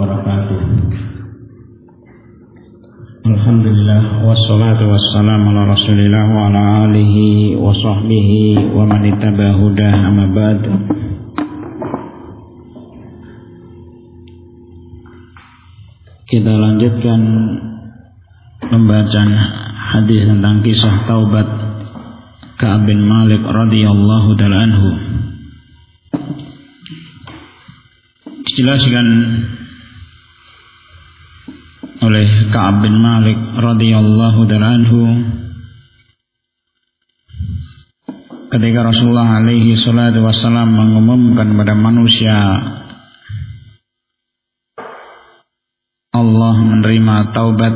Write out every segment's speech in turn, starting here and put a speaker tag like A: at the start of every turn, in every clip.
A: wabarakatuh. Alhamdulillah wassalatu wassalamu ala Rasulillah wa ala alihi wa sahbihi wa man ittaba'a hudah, amma ba'd. Kita lanjutkan pembacaan hadis tentang kisah taubat Ka'ab bin Malik radhiyallahu ta'ala anhu. Dijelaskan oleh Ka'ab bin Malik radhiyallahu ta'ala anhu ketika Rasulullah alaihi salatu wassalam mengumumkan kepada manusia Allah menerima taubat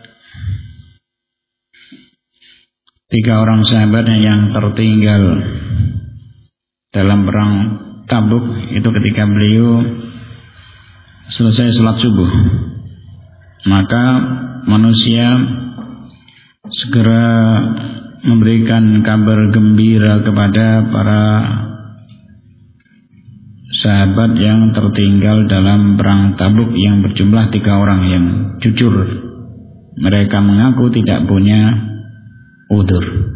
A: 3 orang sahabatnya yang tertinggal dalam perang Tabuk, itu ketika beliau selesai sholat subuh, maka manusia segera memberikan kabar gembira kepada para sahabat yang tertinggal dalam perang Tabuk yang berjumlah 3 orang yang jujur. Mereka mengaku tidak punya udzur.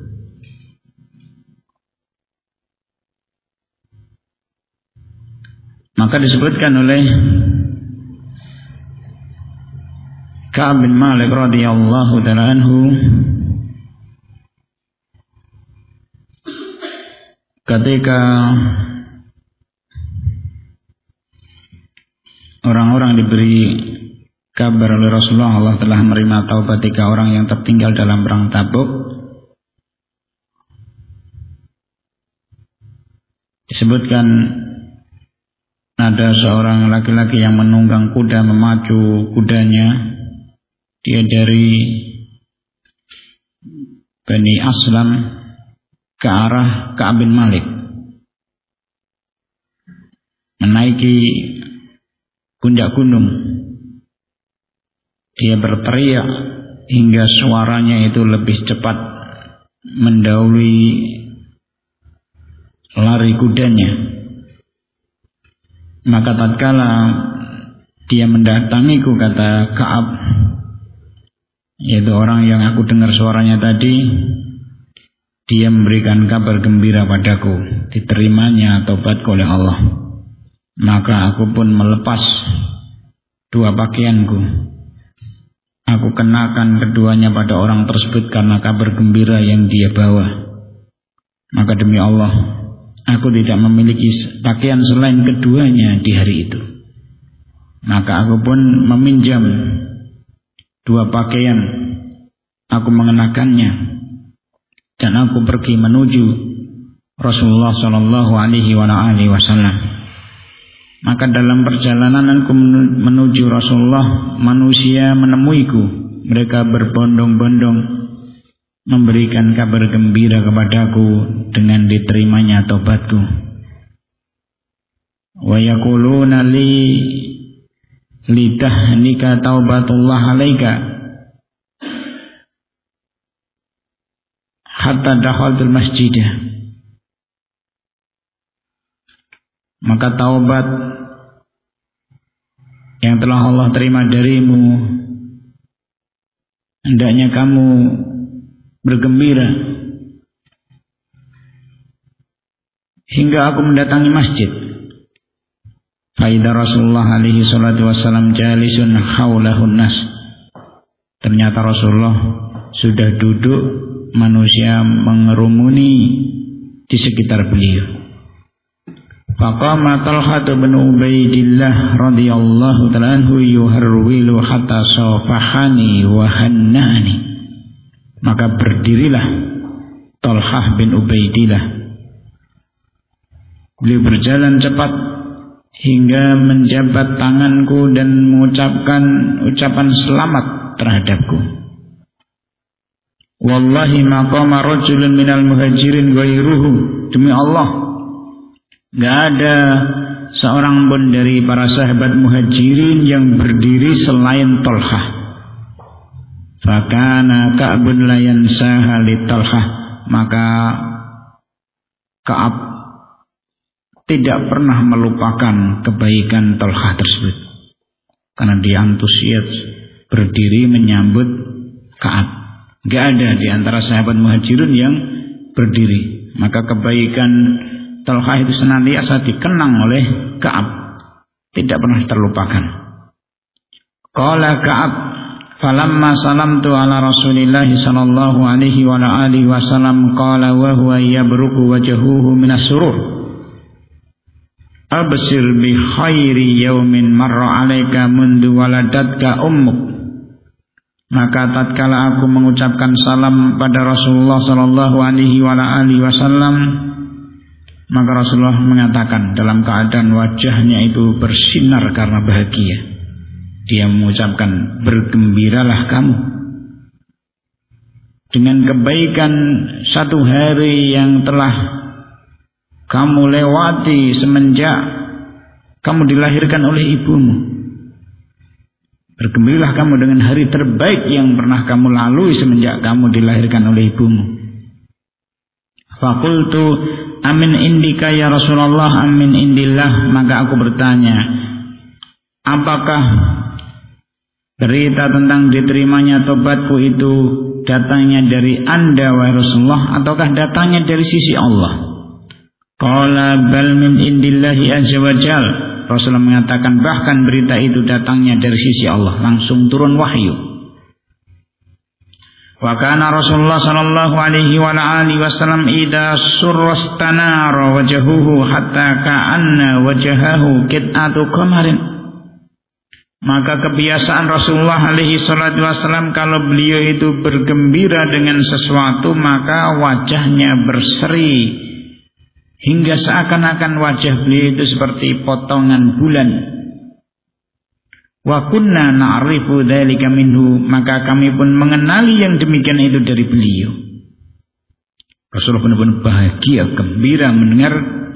A: Maka disebutkan oleh Ka'ab bin Malik radhiyallahu ta'ala anhu ketika orang-orang diberi kabar oleh Rasulullah Allah telah menerima taubat 3 orang yang tertinggal dalam perang Tabuk, disebutkan ada seorang laki-laki yang menunggang kuda, memacu kudanya. Dia dari Bani Aslam ke arah Ka'ab bin Malik, menaiki puncak gunung. Dia berteriak hingga suaranya itu lebih cepat mendahului lari kudanya. Maka tatkala dia mendatangiku, kata Ka'ab, yaitu orang yang aku dengar suaranya tadi, dia memberikan kabar gembira padaku, diterimanya taubatku oleh Allah. Maka aku pun melepas 2 pakaianku. Aku kenakan keduanya pada orang tersebut karena kabar gembira yang dia bawa. Maka demi Allah, aku tidak memiliki pakaian selain keduanya di hari itu. Maka aku pun meminjam 2 pakaian, aku mengenakannya, dan aku pergi menuju Rasulullah sallallahu alaihi wasallam. Maka dalam perjalananku menuju Rasulullah, manusia menemuiku. Mereka berbondong-bondong memberikan kabar gembira kepadaku dengan diterimanya taubatku. Wa yaquluna li tahnika taubatullah alaika hatta dakhaltul masjid. Maka taubat yang telah Allah terima darimu, hendaknya kamu bergembira hingga aku mendatangi masjid. Faida Rasulullah alaihi salatu wassalam jalisun haulahun nas. Ternyata Rasulullah sudah duduk, manusia mengerumuni di sekitar beliau. Faqama Talha bin Ubaidillah radhiyallahu ta'ala anhu yuharwilu hatta safahani wa hannani. Maka berdirilah Talhah bin Ubaidillah. Beliau berjalan cepat hingga menjabat tanganku dan mengucapkan ucapan selamat terhadapku. Wallahi maqama rajulun minal muhajirin ghairuhu. Demi Allah, gak ada seorang pun dari para sahabat muhajirin yang berdiri selain Talhah. Fakana Ka'bun la yansaha li Talhah. Maka Ka'ab tidak pernah melupakan kebaikan Talhah tersebut. karena dia antusias berdiri menyambut Ka'ab. Gak ada di antara sahabat Muhajirun yang berdiri. Maka kebaikan Talhah itu senantiasa dikenang oleh Ka'ab, tidak pernah terlupakan. Qala Ka'ab, falamma salamtu ala Rasulillah sallallahu alaihi wa alihi wasallam qala wa huwa yabruku wajhuhu minas surur, absir bi khairi yaumin marra alaika mundu waladatka ummuk. Maka tatkala aku mengucapkan salam pada Rasulullah sallallahu alaihi wasallam, maka Rasulullah mengatakan dalam keadaan wajahnya itu bersinar karena bahagia. Dia mengucapkan, bergembiralah kamu dengan kebaikan satu hari yang telah kamu lewati semenjak kamu dilahirkan oleh ibumu. Bergembiralah kamu dengan hari terbaik yang pernah kamu lalui semenjak kamu dilahirkan oleh ibumu. Faqultu amin indika ya Rasulullah amin indillah. Maka aku bertanya, apakah berita tentang diterimanya tobatku itu datangnya dari Anda wahai Rasulullah, ataukah datangnya dari sisi Allah? Qala bal min indillahi azza wa jalla. Rasulullah mengatakan bahkan berita itu datangnya dari sisi Allah, langsung turun wahyu. Wa kana Rasulullah sallallahu alaihi wa alihi wasallam idza surrastanara wajhuhu hatta ka'anna wajhahu qit'atu qamarin. Maka kebiasaan Rasulullah alaihi salatu wasallam kalau beliau itu bergembira dengan sesuatu maka wajahnya berseri hingga seakan-akan wajah beliau itu seperti potongan bulan. Wa kunna na'rifu dzalika minhu, maka kami pun mengenali yang demikian itu dari beliau. Rasulullah benar-benar bahagia, gembira mendengar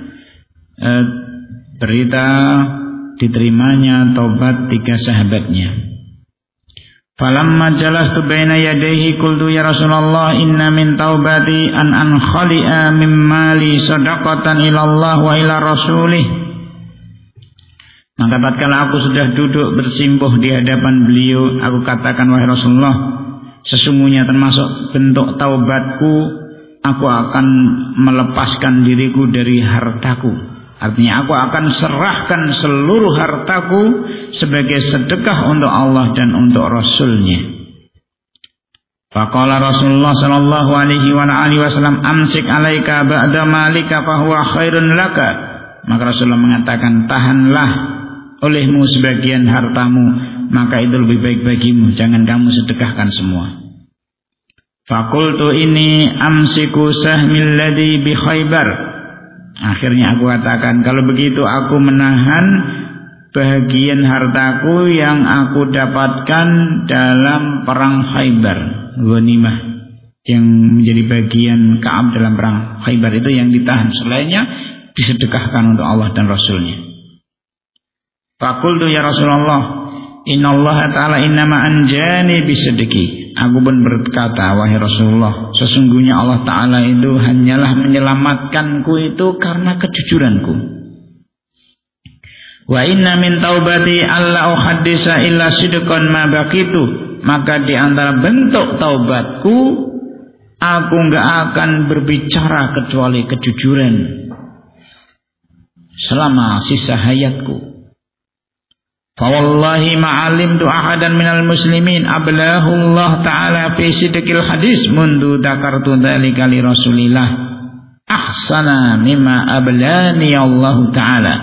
A: berita diterimanya taubat tiga sahabatnya. Falamma jalastu baina yadayhi qultu ya Rasulullah inna min taubati an khali'a min mali sadaqatan ila Allah wa ila rasulih. Maka tatkala aku sudah duduk bersimpuh di hadapan beliau, aku katakan wahai Rasulullah, sesungguhnya termasuk bentuk taubatku, aku akan melepaskan diriku dari hartaku. Artinya aku akan serahkan seluruh hartaku sebagai sedekah untuk Allah dan untuk Rasulnya. Faqala Rasulullah sallallahu alaihi wa alihi wasallam amsik alaika ba'da malika fahuwa khairun laka. Maka Rasulullah mengatakan tahanlah olehmu sebagian hartamu, maka itu lebih baik bagimu, jangan kamu sedekahkan semua. Faqultu ini amsiku sahmil ladzi bi Khaybar. Akhirnya aku katakan, kalau begitu aku menahan bagian hartaku yang aku dapatkan dalam perang Khaybar, ghanimah yang menjadi bagian Ka'ab dalam perang Khaybar itu yang ditahan, selainnya disedekahkan untuk Allah dan Rasulnya. Faqultu ya Rasulullah, innallaha ta'ala innama anjani bisedeki. Aku pun berkata, wahai Rasulullah, sesungguhnya Allah Ta'ala itu hanyalah menyelamatkanku itu karena kejujuranku. Wa inna min taubati alla uhaddisa illa sidqan ma baqitu. Maka di antara bentuk taubatku, aku enggak akan berbicara kecuali kejujuran selama sisa hayatku. Fawallahi ma'alimtu ahadan minal muslimin ablahu Allah ta'ala fi sidqil hadis mundu dakartu dzalika li Rasulillah ahsana mimma ablani Allah ta'ala.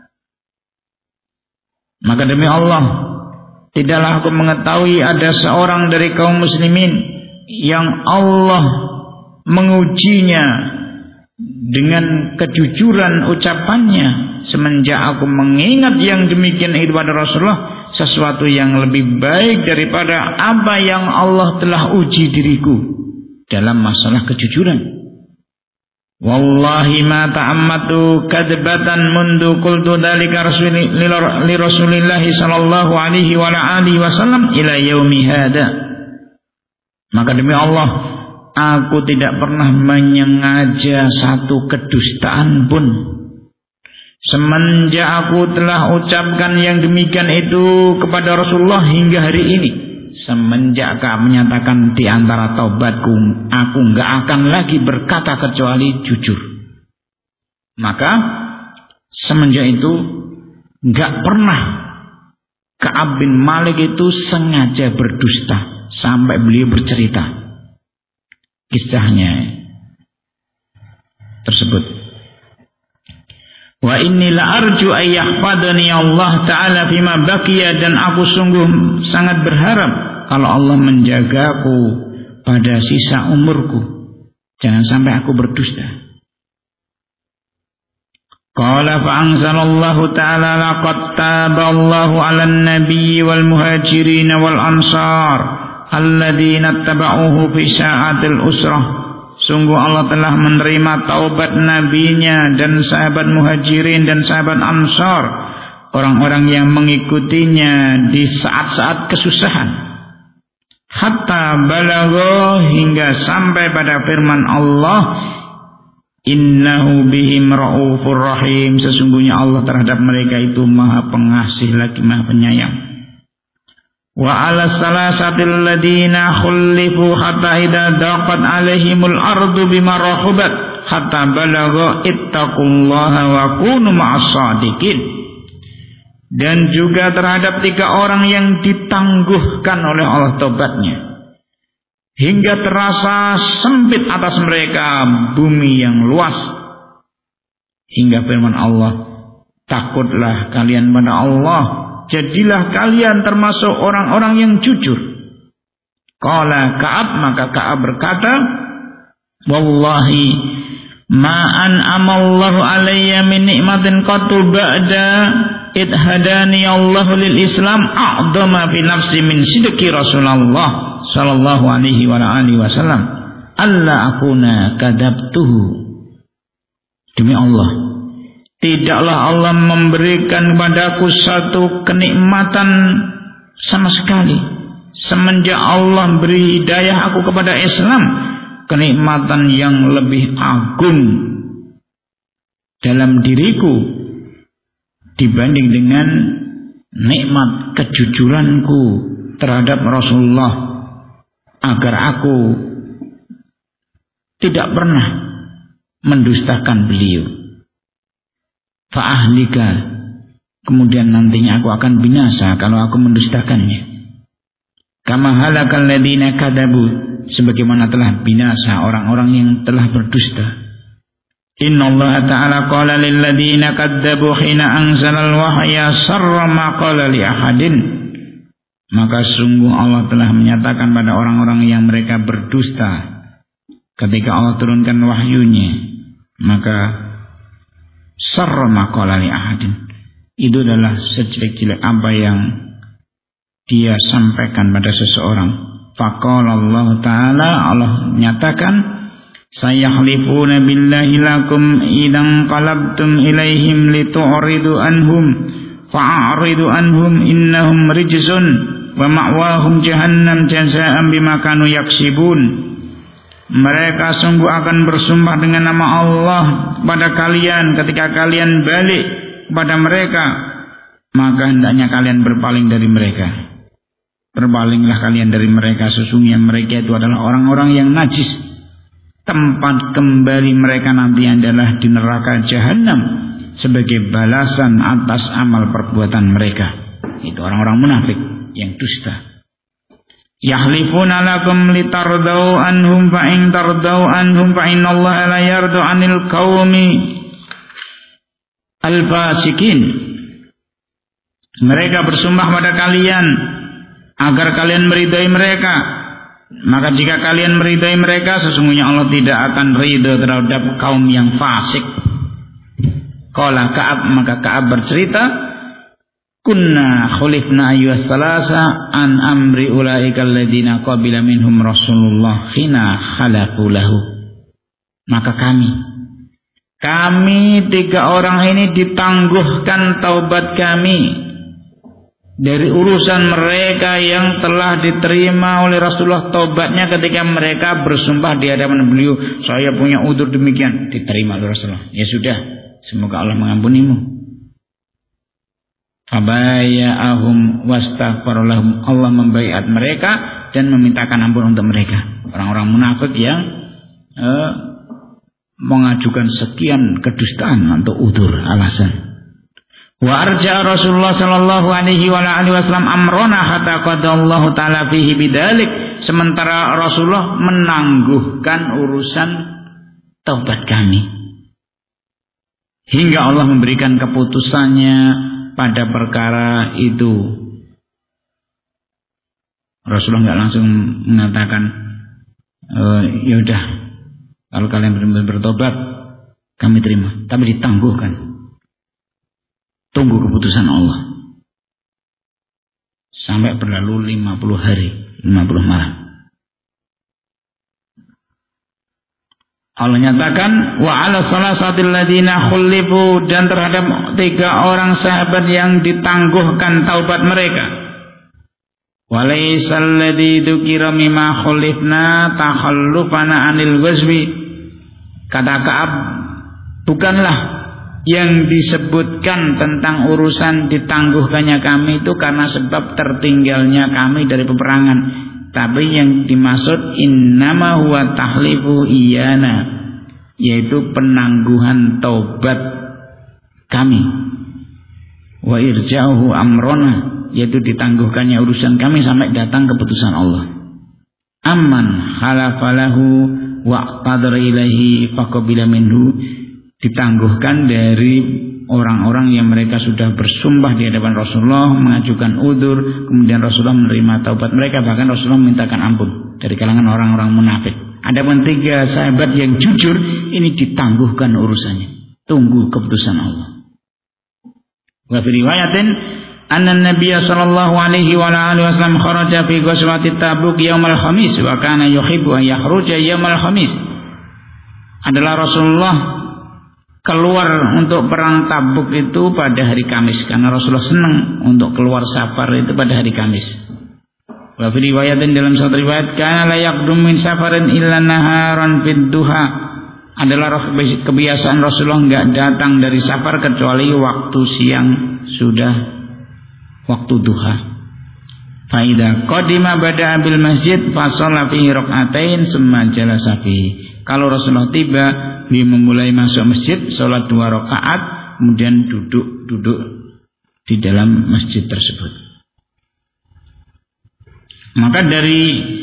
A: Maka demi Allah, tidaklah aku mengetahui ada seorang dari kaum muslimin yang Allah mengujinya dengan kejujuran ucapannya semenjak aku mengingat yang demikian itu pada Rasulullah, sesuatu yang lebih baik daripada apa yang Allah telah uji diriku dalam masalah kejujuran. Wallahi ma ta'ammatu kadbatan mundu qultu dzalika li Rasulillah sallallahu alaihi wa alihi wasallam ila yaumi hada. Maka demi Allah, aku tidak pernah menyengaja satu kedustaan pun semenjak aku telah ucapkan yang demikian itu kepada Rasulullah hingga hari ini, semenjak Ka'ab menyatakan di antara taubatku, aku enggak akan lagi berkata kecuali jujur. Maka semenjak itu enggak pernah Ka'ab bin Malik itu sengaja berdusta, sampai beliau bercerita kisahnya tersebut. Wa inni la arju ay yahfadani Allah Ta'ala fima baqiya, dan aku sungguh sangat berharap kalau Allah menjagaku pada sisa umurku, jangan sampai aku berdusta. Qala fa anzalallahu ta'ala laqad taballahu 'alan nabiyyi wal muhajirin wal ansar alladziina ittaba'uhu fi sa'atil usrah. Sungguh Allah telah menerima taubat nabinya dan sahabat muhajirin dan sahabat ansar, orang-orang yang mengikutinya di saat-saat kesusahan. Hatta balagha, hingga sampai pada firman Allah, innahu bihim raufur rahim, sesungguhnya Allah terhadap mereka itu maha pengasih lagi maha penyayang. Wa ala salasatil ladina khulifu hatta idza daqat alaihimul ardu bima rahubat hatta balagha ittaqullaha wa kunu ma'as shadiqin. Dan juga terhadap 3 orang yang ditangguhkan oleh Allah taubatnya hingga terasa sempit atas mereka bumi yang luas, hingga firman Allah, takutlah kalian pada Allah, jadilah kalian termasuk orang-orang yang jujur. Qala Ka'ab, maka Ka'ab berkata, wallahi ma an'amallahu alayya min ni'matin qattu ba'da id hadani Allahu lil Islam a'dama fi nafsi min sidqi Rasulullah sallallahu alaihi wa alihi wasallam alla akuna kadzabtuhu. Demi Allah, tidaklah Allah memberikan kepadaku satu kenikmatan sama sekali semenjak Allah beri hidayah aku kepada Islam, kenikmatan yang lebih agung dalam diriku dibanding dengan nikmat kejujuranku terhadap Rasulullah, agar aku tidak pernah mendustakan beliau. Fa'ahlika, kemudian nantinya aku akan binasa kalau aku mendustakannya. Kama halakal ladina kadzabu, sebagaimana telah binasa orang-orang yang telah berdusta. Innallaha ta'ala qala lil ladina kadzabu hina anzalal wahya sarra ma qala li ahadin. Maka sungguh Allah telah menyatakan pada orang-orang yang mereka berdusta ketika Allah turunkan wahyunya, maka sarra ma qala li ahadin, itu adalah sejelek-jelek apa yang dia sampaikan pada seseorang. Faqala Allah Ta'ala, Allah menyatakan, sayahlifuna billahi lakum idan qalabtum ilaihim litu'ridu anhum fa'aridu anhum innahum rijsun wa ma'wahum jahannam jazaa'an bima kanu yaksibun. Mereka sungguh akan bersumpah dengan nama Allah pada kalian ketika kalian balik kepada mereka, maka hendaknya kalian berpaling dari mereka. Berpalinglah kalian dari mereka, sesungguhnya mereka itu adalah orang-orang yang najis. Tempat kembali mereka nanti adalah di neraka jahanam sebagai balasan atas amal perbuatan mereka. Itu orang-orang munafik yang dusta. Yahlifuna lakum litardau anhum fa in tardau anhum fa innallaha la yardu 'anil qaumi al-fasikin. Mereka bersumpah pada kalian agar kalian meridai mereka. Maka jika kalian meridai mereka, sesungguhnya Allah tidak akan ridha terhadap kaum yang fasik. Qala Ka'ab, maka Ka'ab bercerita, kunna khulifna ayyuhas salasa an amri ulaika alladziina qabila minhum Rasulullah hina khalafu lahu. Maka kami 3 orang ini ditangguhkan taubat kami dari urusan mereka yang telah diterima oleh Rasulullah taubatnya ketika mereka bersumpah di hadapan beliau, saya punya udzur demikian, diterima oleh Rasulullah. Ya sudah, semoga Allah mengampunimu. Fabaya'ahum wastaghfara lahum. Allah membaiat mereka dan memintakan ampun untuk mereka. Orang-orang munafik yang mengajukan sekian kedustaan untuk udzur, alasan. Wa arja Rasulullah sallallahu alaihi wasallam amrona hatta qadallahu taala fihi bidzalik. Sementara Rasulullah menangguhkan urusan taubat kami hingga Allah memberikan keputusannya pada perkara itu. Rasulullah nggak langsung mengatakan, ya udah, kalau kalian benar-benar bertobat, kami terima. Tapi ditangguhkan. Tunggu keputusan Allah. Sampai berlalu 50 hari, 50 malam. Allah nyatakan wa ala salasatil ladina khulifu, dan terhadap 3 orang sahabat yang ditangguhkan taubat mereka. Walaisal ladzi dzukira mimma khulifna takhallufana anil ghazwi. Kata Ka'ab, bukanlah yang disebutkan tentang urusan ditangguhkannya kami itu karena sebab tertinggalnya kami dari peperangan. Tapi yang dimaksud innama huwa tahlifu iyana, yaitu penangguhan taubat kami. Wa irja'uhu amrona, yaitu ditangguhkannya urusan kami sampai datang keputusan Allah. Amman halafalahu wa qadara ilaihi faqabila minhu, ditangguhkan dari orang-orang yang mereka sudah bersumpah di hadapan Rasulullah, mengajukan udzur, kemudian Rasulullah menerima taubat mereka, bahkan Rasulullah memintakan ampun dari kalangan orang-orang munafik. Adapun 3 sahabat yang jujur, ini ditangguhkan urusannya, tunggu keputusan Allah. Wa fi riwayatin anna Nabiy sallallahu alaihi wa alihi wasallam kharaja fi ghazwati Tabuk yaumal khamis wa kana yuhibbu an yakhruja yaumal khamis. Adalah Rasulullah keluar untuk perang Tabuk itu pada hari Kamis, karena Rasulullah senang untuk keluar safar itu pada hari Kamis. Wa fi riwayatin, dalam satu riwayat, kana la yaqdum min safarin illa naharan fid duha. Adalah kebiasaan Rasulullah enggak datang dari safar kecuali waktu siang sudah waktu duha. Fa idza qadima bada'a bil masjid fa shalla fihi rak'atain summa jalasa fihi. Kalau Rasulullah tiba, dia memulai masuk masjid, sholat 2 rakaat, kemudian duduk di dalam masjid tersebut. Maka dari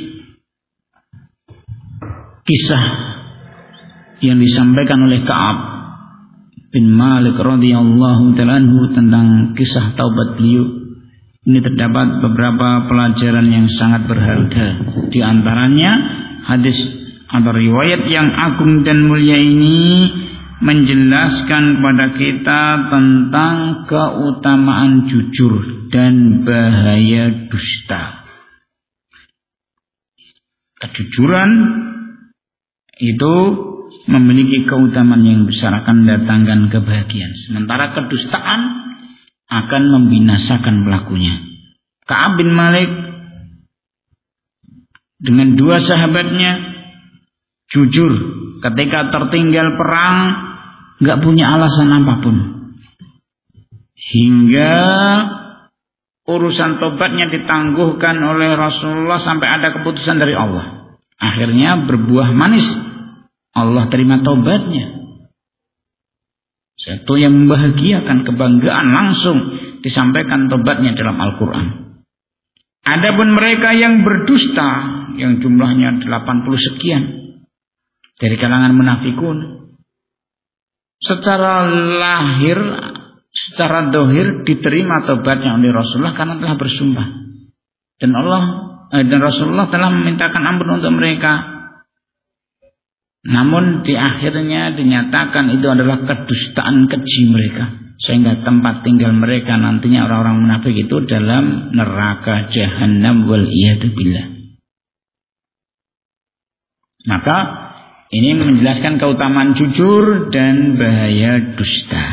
A: kisah yang disampaikan oleh Ka'ab bin Malik radhiyallahu ta'ala anhu tentang kisah taubat beliau, ini terdapat beberapa pelajaran yang sangat berharga. Di antaranya hadis atau riwayat yang agung dan mulia ini menjelaskan kepada kita tentang keutamaan jujur dan bahaya dusta. Kejujuran itu memiliki keutamaan yang besar, akan mendatangkan kebahagiaan, sementara kedustaan akan membinasakan pelakunya. Ka'ab bin Malik dengan 2 sahabatnya jujur ketika tertinggal perang, nggak punya alasan apapun, hingga urusan tobatnya ditangguhkan oleh Rasulullah sampai ada keputusan dari Allah. Akhirnya berbuah manis, Allah terima tobatnya. Satu yang membahagiakan, kebanggaan, langsung disampaikan tobatnya dalam Al-Quran. Adapun mereka yang berdusta, yang jumlahnya 80 sekian dari kalangan munafikun, secara lahir, secara dohir diterima tobatnya oleh Rasulullah karena telah bersumpah, dan Rasulullah telah memintakan ampun untuk mereka. Namun di akhirnya dinyatakan itu adalah kedustaan keji mereka, sehingga tempat tinggal mereka nantinya orang-orang munafik itu dalam neraka jahanam wal iyadu billah. Maka ini menjelaskan keutamaan jujur dan bahaya dusta.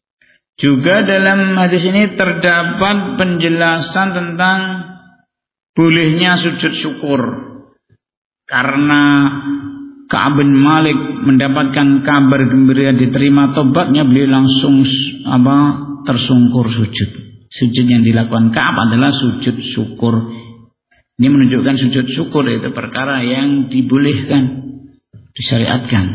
A: Juga dalam hadis ini terdapat penjelasan tentang bolehnya sujud syukur karena Ka'ab bin Malik mendapatkan kabar gembira diterima tobatnya, beliau langsung tersungkur sujud. Sujud yang dilakukan Ka'ab adalah sujud syukur. Ini menunjukkan sujud syukur itu perkara yang dibolehkan, disyariatkan.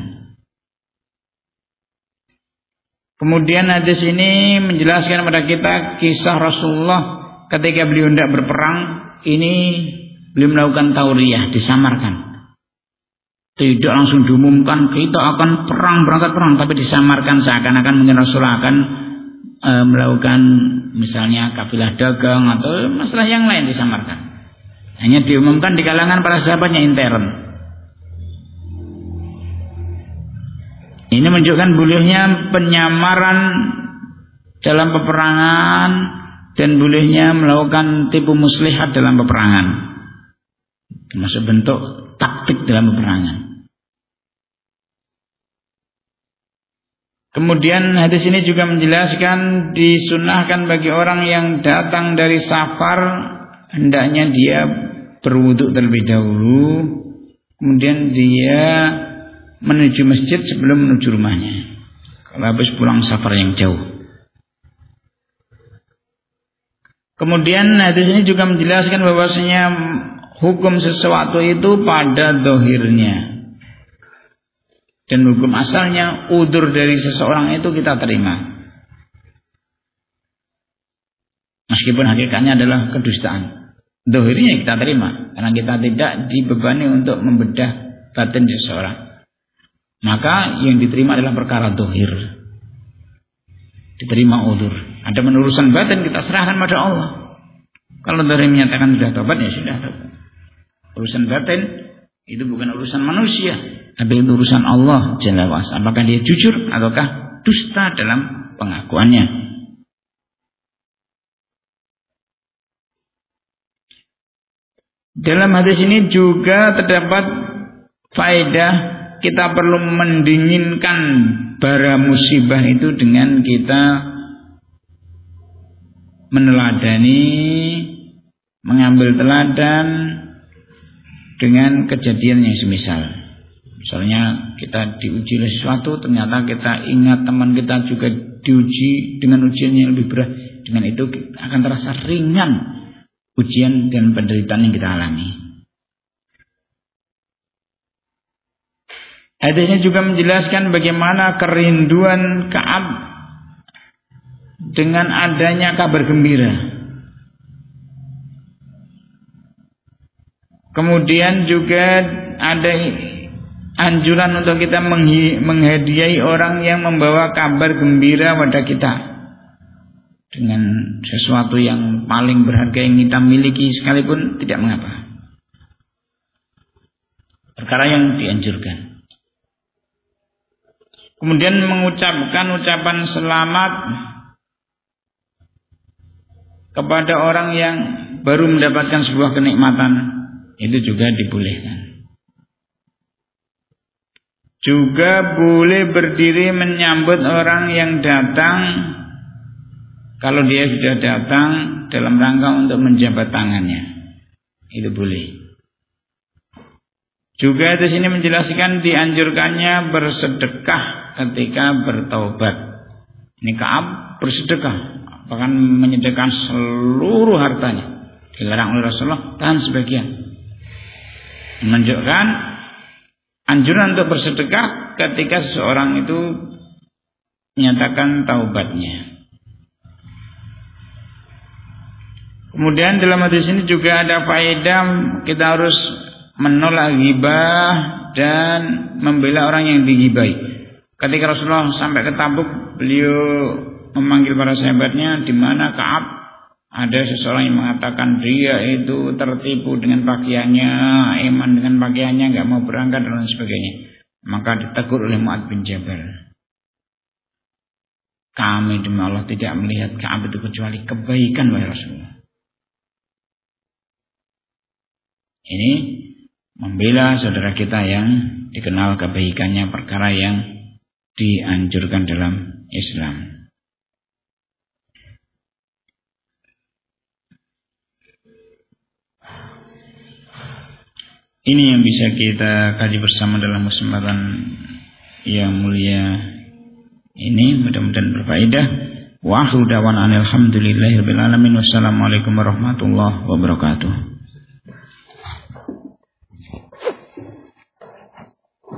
A: Kemudian hadis ini menjelaskan kepada kita kisah Rasulullah ketika beliau hendak berperang. Ini beliau melakukan tauriyah, disamarkan. Tidak langsung diumumkan kita akan perang, berangkat perang, tapi disamarkan seakan-akan mungkin Rasulullah akan melakukan misalnya kafilah dagang atau masalah yang lain, disamarkan. Hanya diumumkan di kalangan para sahabatnya intern. Ini menunjukkan bolehnya penyamaran dalam peperangan dan bolehnya melakukan tipu muslihat dalam peperangan. Termasuk bentuk taktik dalam peperangan. Kemudian hadis ini juga menjelaskan disunahkan bagi orang yang datang dari safar hendaknya dia berwudu terlebih dahulu, kemudian dia menuju masjid sebelum menuju rumahnya kalau habis pulang safar yang jauh. Kemudian hadis ini juga menjelaskan bahwasanya hukum sesuatu itu pada dohirnya. Dan hukum asalnya udzur dari seseorang itu kita terima. Meskipun hakikatnya adalah kedustaan. Dohirnya kita terima. Karena kita tidak dibebani untuk membedah batin seseorang. Maka yang diterima adalah perkara dohir. Diterima udzur. Ada urusan batin kita serahkan pada Allah. Kalau dohir menyatakan sudah tobat, ya sudah tobat. Urusan batin itu bukan urusan manusia, tapi itu urusan Allah Jalla wa'ala. Apakah dia jujur ataukah dusta dalam pengakuannya. Dalam hadis ini juga terdapat faedah kita perlu mendinginkan bara musibah itu dengan kita meneladani, mengambil teladan dengan kejadian yang semisal. Misalnya kita diuji oleh sesuatu, ternyata kita ingat teman kita juga diuji dengan ujian yang lebih berat. Dengan itu akan terasa ringan ujian dan penderitaan yang kita alami. Hadisnya juga menjelaskan bagaimana kerinduan Ka'ab dengan adanya kabar gembira. Kemudian juga ada anjuran untuk kita menghadiahi orang yang membawa kabar gembira pada kita dengan sesuatu yang paling berharga yang kita miliki sekalipun tidak mengapa. Perkara yang dianjurkan. Kemudian mengucapkan ucapan selamat kepada orang yang baru mendapatkan sebuah kenikmatan. Itu juga dibolehkan. Juga boleh berdiri menyambut orang yang datang kalau dia sudah datang dalam rangka untuk menjabat tangannya. Itu boleh. Juga di sini menjelaskan dianjurkannya bersedekah ketika bertaubat. Ini Ka'ab bersedekah, bahkan menyedekahkan seluruh hartanya. Dilarang oleh Rasulullah, tahan sebagian. Menunjukkan anjuran untuk bersedekah ketika seseorang itu menyatakan taubatnya. Kemudian dalam hadis ini juga ada faedah kita harus menolak ghibah dan membela orang yang dighibahi. Ketika Rasulullah sampai ke Tabuk, beliau memanggil para sahabatnya, di mana Ka'ab ada seseorang yang mengatakan dia itu tertipu dengan pakaiannya, iman dengan pakaiannya, enggak mau berangkat dan sebagainya. Maka ditegur oleh Mu'adz bin Jabal. Kami demi Allah tidak melihat Ka'ab itu kecuali kebaikan wahai Rasulullah. Ini membela saudara kita yang dikenal kebaikannya, perkara yang dianjurkan dalam Islam. Ini yang bisa kita kaji bersama dalam kesempatan yang mulia ini, mudah-mudahan berfaedah. Wa akhiru da'wana alhamdulillahirabbil alamin. Wassalamualaikum warahmatullahi wabarakatuh.